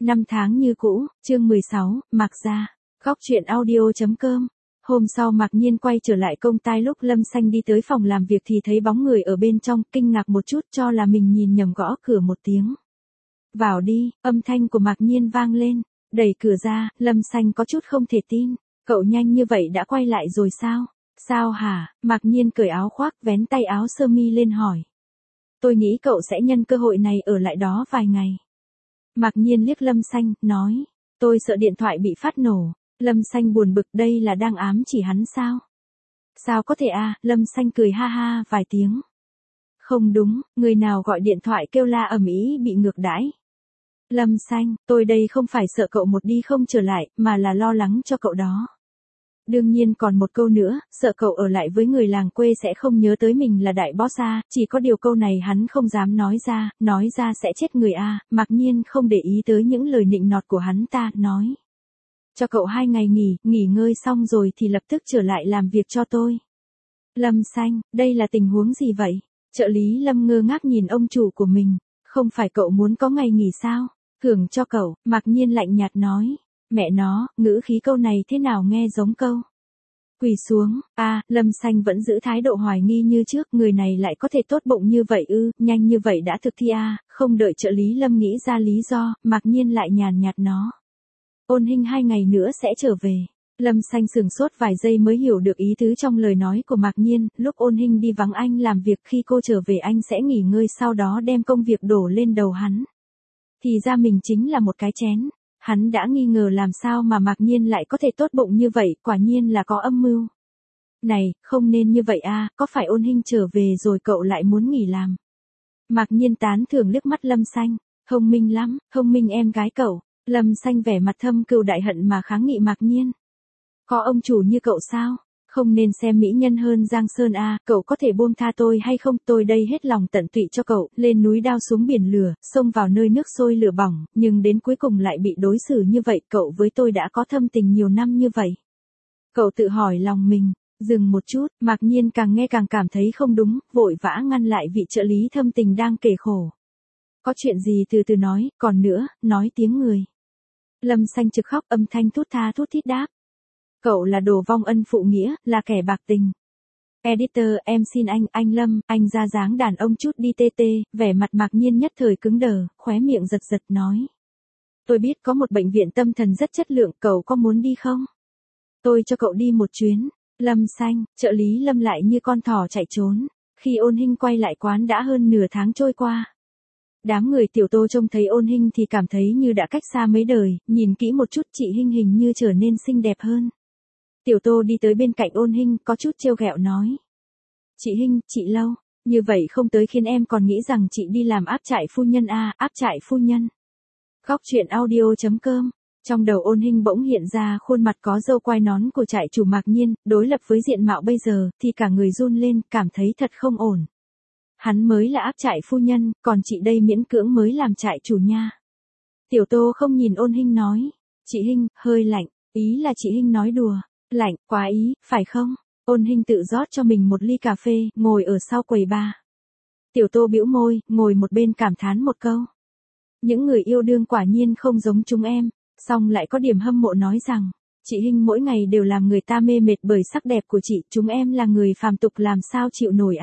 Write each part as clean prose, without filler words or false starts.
Năm tháng như cũ, chương 16, Mạc Gia, Góc truyện audio.com. Hôm sau Mạc Nhiên quay trở lại công ty lúc Lâm Xanh đi tới phòng làm việc thì thấy bóng người ở bên trong, kinh ngạc một chút cho là mình nhìn nhầm, gõ cửa một tiếng. Vào đi, âm thanh của Mạc Nhiên vang lên, đẩy cửa ra, Lâm Xanh có chút không thể tin, cậu nhanh như vậy đã quay lại rồi sao? Sao hả? Mạc Nhiên cởi áo khoác, vén tay áo sơ mi lên hỏi. Tôi nghĩ cậu sẽ nhân cơ hội này ở lại đó vài ngày. Mạc Nhiên liếc Lâm Xanh, nói, tôi sợ điện thoại bị phát nổ. Lâm Xanh buồn bực, đây là đang ám chỉ hắn sao? Sao có thể à? Lâm Xanh cười ha ha vài tiếng. Không đúng, người nào gọi điện thoại kêu la ầm ĩ bị ngược đãi. Lâm Xanh, tôi đây không phải sợ cậu một đi không trở lại, mà là lo lắng cho cậu đó. Đương nhiên còn một câu nữa, sợ cậu ở lại với người làng quê sẽ không nhớ tới mình là đại boss à, chỉ có điều câu này hắn không dám nói ra sẽ chết người à. Mạc Nhiên không để ý tới những lời nịnh nọt của hắn ta, nói. Cho cậu 2 ngày nghỉ ngơi xong rồi thì lập tức trở lại làm việc cho tôi. Lâm Xanh, đây là tình huống gì vậy? Trợ lý Lâm ngơ ngác nhìn ông chủ của mình, không phải cậu muốn có ngày nghỉ sao? Thưởng cho cậu, Mạc Nhiên lạnh nhạt nói. Mẹ nó, ngữ khí câu này thế nào nghe giống câu. Quỳ xuống, Lâm Xanh vẫn giữ thái độ hoài nghi như trước, người này lại có thể tốt bụng như vậy ư, nhanh như vậy đã thực thi không đợi trợ lý Lâm nghĩ ra lý do, Mạc Nhiên lại nhàn nhạt nó. Ôn Hinh 2 ngày nữa sẽ trở về. Lâm Xanh sửng sốt vài giây mới hiểu được ý tứ trong lời nói của Mạc Nhiên, lúc Ôn Hinh đi vắng anh làm việc, khi cô trở về anh sẽ nghỉ ngơi, sau đó đem công việc đổ lên đầu hắn. Thì ra mình chính là một cái chén. Hắn đã nghi ngờ làm sao mà Mạc Nhiên lại có thể tốt bụng như vậy, quả nhiên là có âm mưu. Này, không nên như vậy có phải Ôn Hinh trở về rồi cậu lại muốn nghỉ làm? Mạc Nhiên tán thưởng liếc mắt Lâm Xanh, thông minh lắm, thông minh em gái cậu. Lâm Xanh vẻ mặt thâm cừu đại hận mà kháng nghị Mạc Nhiên. Có ông chủ như cậu sao? Không nên xem mỹ nhân hơn Giang Sơn cậu có thể buông tha tôi hay không? Tôi đây hết lòng tận tụy cho cậu, lên núi đao xuống biển lửa, xông vào nơi nước sôi lửa bỏng, nhưng đến cuối cùng lại bị đối xử như vậy, cậu với tôi đã có thâm tình nhiều năm như vậy. Cậu tự hỏi lòng mình, dừng một chút, Mạc Nhiên càng nghe càng cảm thấy không đúng, vội vã ngăn lại vị trợ lý thâm tình đang kể khổ. Có chuyện gì từ từ nói, còn nữa, nói tiếng người. Lâm Xanh trực khóc, âm thanh thút tha thút thít đáp. Cậu là đồ vong ân phụ nghĩa, là kẻ bạc tình. Editor, em xin anh Lâm, anh ra dáng đàn ông chút đi tê, vẻ mặt Mạc Nhiên nhất thời cứng đờ, khóe miệng giật giật nói. Tôi biết có một bệnh viện tâm thần rất chất lượng, cậu có muốn đi không? Tôi cho cậu đi một chuyến. Lâm Xanh, trợ lý Lâm lại như con thỏ chạy trốn. Khi Ôn Hinh quay lại quán đã hơn nửa tháng trôi qua. Đám người Tiểu Tô trông thấy Ôn Hinh thì cảm thấy như đã cách xa mấy đời, nhìn kỹ một chút chị Hinh hình như trở nên xinh đẹp hơn. Tiểu Tô đi tới bên cạnh Ôn Hinh, có chút trêu ghẹo nói. Chị Hinh, chị lâu, như vậy không tới khiến em còn nghĩ rằng chị đi làm áp trại phu nhân áp trại phu nhân. Góc truyện audio.com. Trong đầu Ôn Hinh bỗng hiện ra khuôn mặt có râu quai nón của trại chủ Mạc Nhiên, đối lập với diện mạo bây giờ, thì cả người run lên, cảm thấy thật không ổn. Hắn mới là áp trại phu nhân, còn chị đây miễn cưỡng mới làm trại chủ nha. Tiểu Tô không nhìn Ôn Hinh nói. Chị Hinh, hơi lạnh, ý là chị Hinh nói đùa. Lạnh, quá ý, phải không? Ôn Hinh tự rót cho mình một ly cà phê, ngồi ở sau quầy bar. Tiểu Tô bĩu môi, ngồi một bên cảm thán một câu. Những người yêu đương quả nhiên không giống chúng em, song lại có điểm hâm mộ nói rằng, chị Hinh mỗi ngày đều làm người ta mê mệt bởi sắc đẹp của chị, chúng em là người phàm tục làm sao chịu nổi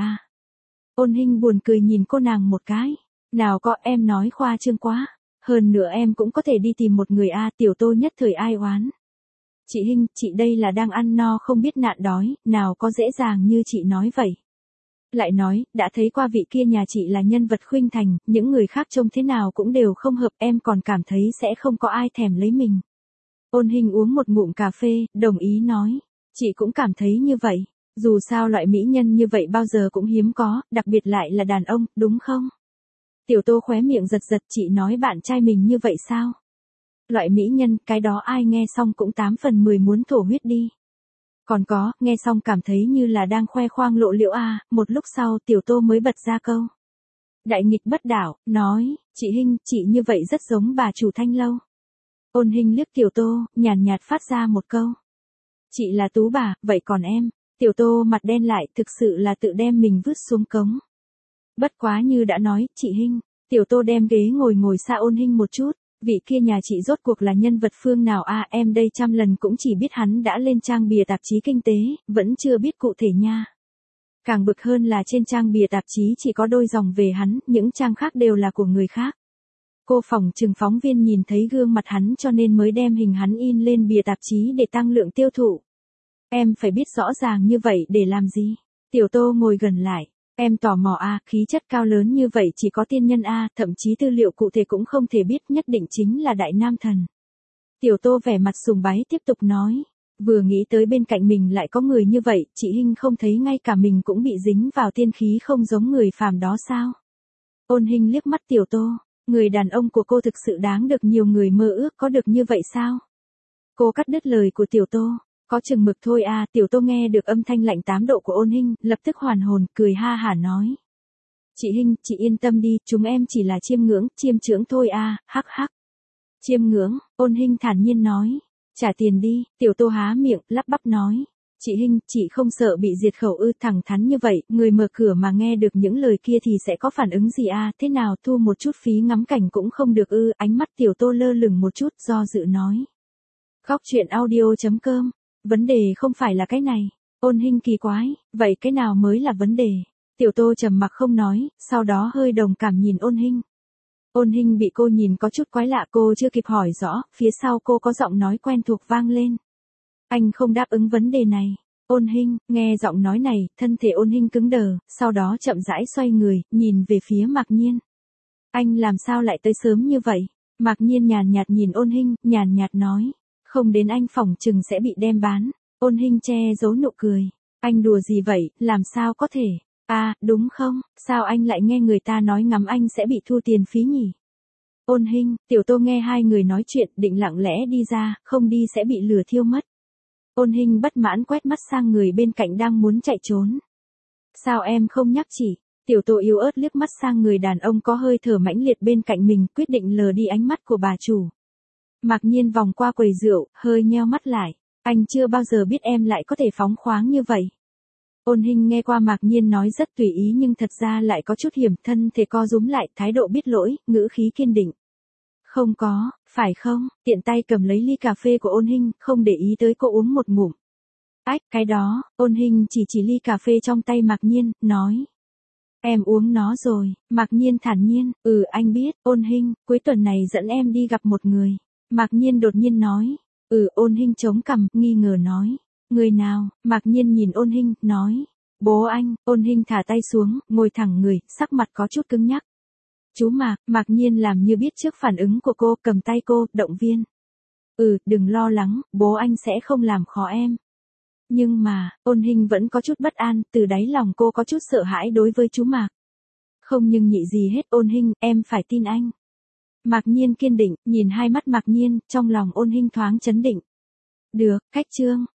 Ôn Hinh buồn cười nhìn cô nàng một cái. Nào có, em nói khoa trương quá. Hơn nữa em cũng có thể đi tìm một người Tiểu Tô nhất thời ai oán. Chị Hinh, chị đây là đang ăn no không biết nạn đói, nào có dễ dàng như chị nói vậy. Lại nói, đã thấy qua vị kia nhà chị là nhân vật khuynh thành, những người khác trông thế nào cũng đều không hợp, em còn cảm thấy sẽ không có ai thèm lấy mình. Ôn Hinh uống một ngụm cà phê, đồng ý nói. Chị cũng cảm thấy như vậy. Dù sao loại mỹ nhân như vậy bao giờ cũng hiếm có, đặc biệt lại là đàn ông, đúng không? Tiểu Tô khóe miệng giật giật, chị nói bạn trai mình như vậy sao? Loại mỹ nhân, cái đó ai nghe xong cũng 8 phần 10 muốn thổ huyết đi. Còn có, nghe xong cảm thấy như là đang khoe khoang lộ liễu một lúc sau Tiểu Tô mới bật ra câu. Đại nghịch bất đảo, nói, chị Hinh, chị như vậy rất giống bà chủ Thanh Lâu. Ôn Hinh liếc Tiểu Tô, nhàn nhạt phát ra một câu. Chị là Tú bà, vậy còn em? Tiểu Tô mặt đen lại, thực sự là tự đem mình vứt xuống cống. Bất quá như đã nói, chị Hinh. Tiểu Tô đem ghế ngồi xa Ôn Hinh một chút, Vị kia nhà chị rốt cuộc là nhân vật phương nào a, em đây trăm lần cũng chỉ biết hắn đã lên trang bìa tạp chí kinh tế, vẫn chưa biết cụ thể nha. Càng bực hơn là trên trang bìa tạp chí chỉ có đôi dòng về hắn, những trang khác đều là của người khác. Cô phỏng chừng phóng viên nhìn thấy gương mặt hắn cho nên mới đem hình hắn in lên bìa tạp chí để tăng lượng tiêu thụ. Em phải biết rõ ràng như vậy để làm gì? Tiểu Tô ngồi gần lại. Em tò mò khí chất cao lớn như vậy chỉ có tiên nhân thậm chí tư liệu cụ thể cũng không thể biết, nhất định chính là đại nam thần. Tiểu Tô vẻ mặt sùng bái tiếp tục nói. Vừa nghĩ tới bên cạnh mình lại có người như vậy, chị Hinh không thấy ngay cả mình cũng bị dính vào tiên khí không giống người phàm đó sao? Ôn Hinh liếc mắt Tiểu Tô. Người đàn ông của cô thực sự đáng được nhiều người mơ ước, có được như vậy sao? Cô cắt đứt lời của Tiểu Tô. Có chừng mực thôi Tiểu Tô nghe được âm thanh lạnh 8 độ của Ôn Hinh, lập tức hoàn hồn, cười ha hả nói. Chị Hinh, chị yên tâm đi, chúng em chỉ là chiêm ngưỡng, chiêm chưởng thôi hắc hắc. Chiêm ngưỡng, Ôn Hinh thản nhiên nói. Trả tiền đi, Tiểu Tô há miệng, lắp bắp nói. Chị Hinh, chị không sợ bị diệt khẩu thẳng thắn như vậy, người mở cửa mà nghe được những lời kia thì sẽ có phản ứng gì thế nào, thu một chút phí ngắm cảnh cũng không được ánh mắt Tiểu Tô lơ lửng một chút, do dự nói. Góc truyện audio.com, vấn đề không phải là cái này. Ôn Hinh kỳ quái, vậy cái nào mới là vấn đề? Tiểu Tô trầm mặc không nói, sau đó hơi đồng cảm nhìn Ôn Hinh. Ôn Hinh bị cô nhìn có chút quái lạ, cô chưa kịp hỏi rõ, phía sau cô có giọng nói quen thuộc vang lên. Anh không đáp ứng vấn đề này. Ôn Hinh, nghe giọng nói này, thân thể Ôn Hinh cứng đờ, sau đó chậm rãi xoay người, nhìn về phía Mạc Nhiên. Anh làm sao lại tới sớm như vậy? Mạc Nhiên nhàn nhạt nhìn Ôn Hinh, nhàn nhạt nói. Không đến anh phỏng chừng sẽ bị đem bán. Ôn Hinh che giấu nụ cười. Anh đùa gì vậy, làm sao có thể? Đúng không, sao anh lại nghe người ta nói ngắm anh sẽ bị thu tiền phí nhỉ? Ôn Hinh, Tiểu Tô nghe hai người nói chuyện, định lặng lẽ đi ra, không đi sẽ bị lửa thiêu mất. Ôn Hinh bất mãn quét mắt sang người bên cạnh đang muốn chạy trốn. Sao em không nhắc chỉ? Tiểu Tô yếu ớt liếc mắt sang người đàn ông có hơi thở mãnh liệt bên cạnh mình, quyết định lờ đi ánh mắt của bà chủ. Mạc Nhiên vòng qua quầy rượu, hơi nheo mắt lại. Anh chưa bao giờ biết em lại có thể phóng khoáng như vậy. Ôn Hinh nghe qua Mạc Nhiên nói rất tùy ý nhưng thật ra lại có chút hiểm, thân thể co rúm lại, thái độ biết lỗi, ngữ khí kiên định. Không có, phải không? Tiện tay cầm lấy ly cà phê của Ôn Hinh, không để ý tới cô uống một ngụm. Cái đó, Ôn Hinh chỉ ly cà phê trong tay Mạc Nhiên, nói. Em uống nó rồi, Mạc Nhiên thản nhiên, anh biết, Ôn Hinh, cuối tuần này dẫn em đi gặp một người. Mạc Nhiên đột nhiên nói. Ôn Hinh chống cằm, nghi ngờ nói. Người nào? Mạc Nhiên nhìn Ôn Hinh, nói. Bố anh. Ôn Hinh thả tay xuống, ngồi thẳng người, sắc mặt có chút cứng nhắc. Chú Mạc, Mạc Nhiên làm như biết trước phản ứng của cô, cầm tay cô, động viên. Đừng lo lắng, bố anh sẽ không làm khó em. Nhưng mà, Ôn Hinh vẫn có chút bất an, từ đáy lòng cô có chút sợ hãi đối với chú Mạc. Không nhưng nhị gì hết, Ôn Hinh, em phải tin anh. Mạc Nhiên kiên định, nhìn hai mắt Mạc Nhiên, trong lòng Ôn Hinh thoáng chấn định. Được, cách chương.